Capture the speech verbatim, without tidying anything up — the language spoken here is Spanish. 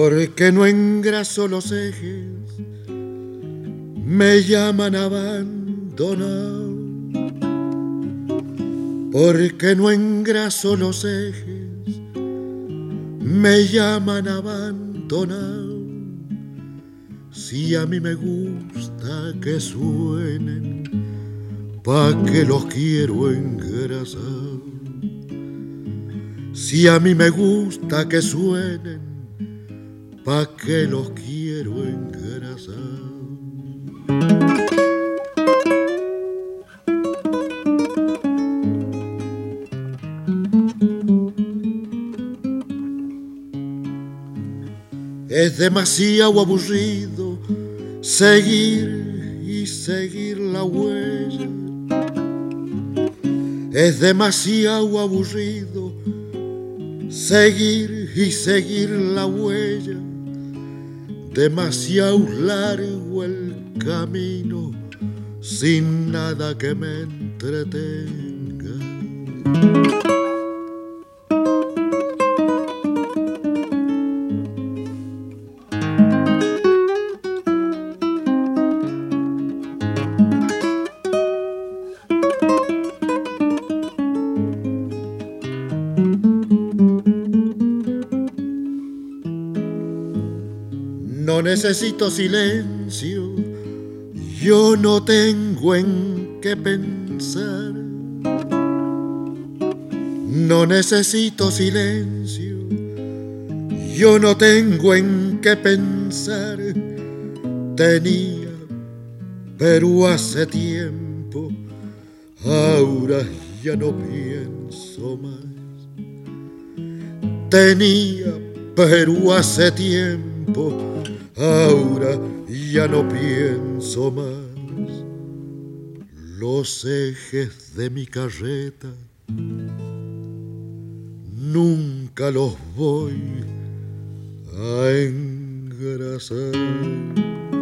Porque no engraso los ejes, me llaman abandonado. Porque no engraso los ejes, me llaman abandonado. Si a mí me gusta que suenen, pa' que los quiero engrasar. Si a mí me gusta que suenen, pa' que los quiero engrasar. Es demasiado aburrido seguir y seguir la huella. Es demasiado aburrido seguir y seguir la huella. Demasiado largo el camino sin nada que me entretenga. No necesito silencio, yo no tengo en qué pensar. No necesito silencio, yo no tengo en qué pensar. Tenía, pero hace tiempo, ahora ya no pienso más. Tenía, pero hace tiempo, ahora ya no pienso más. Los ejes de mi carreta nunca los voy a engrasar.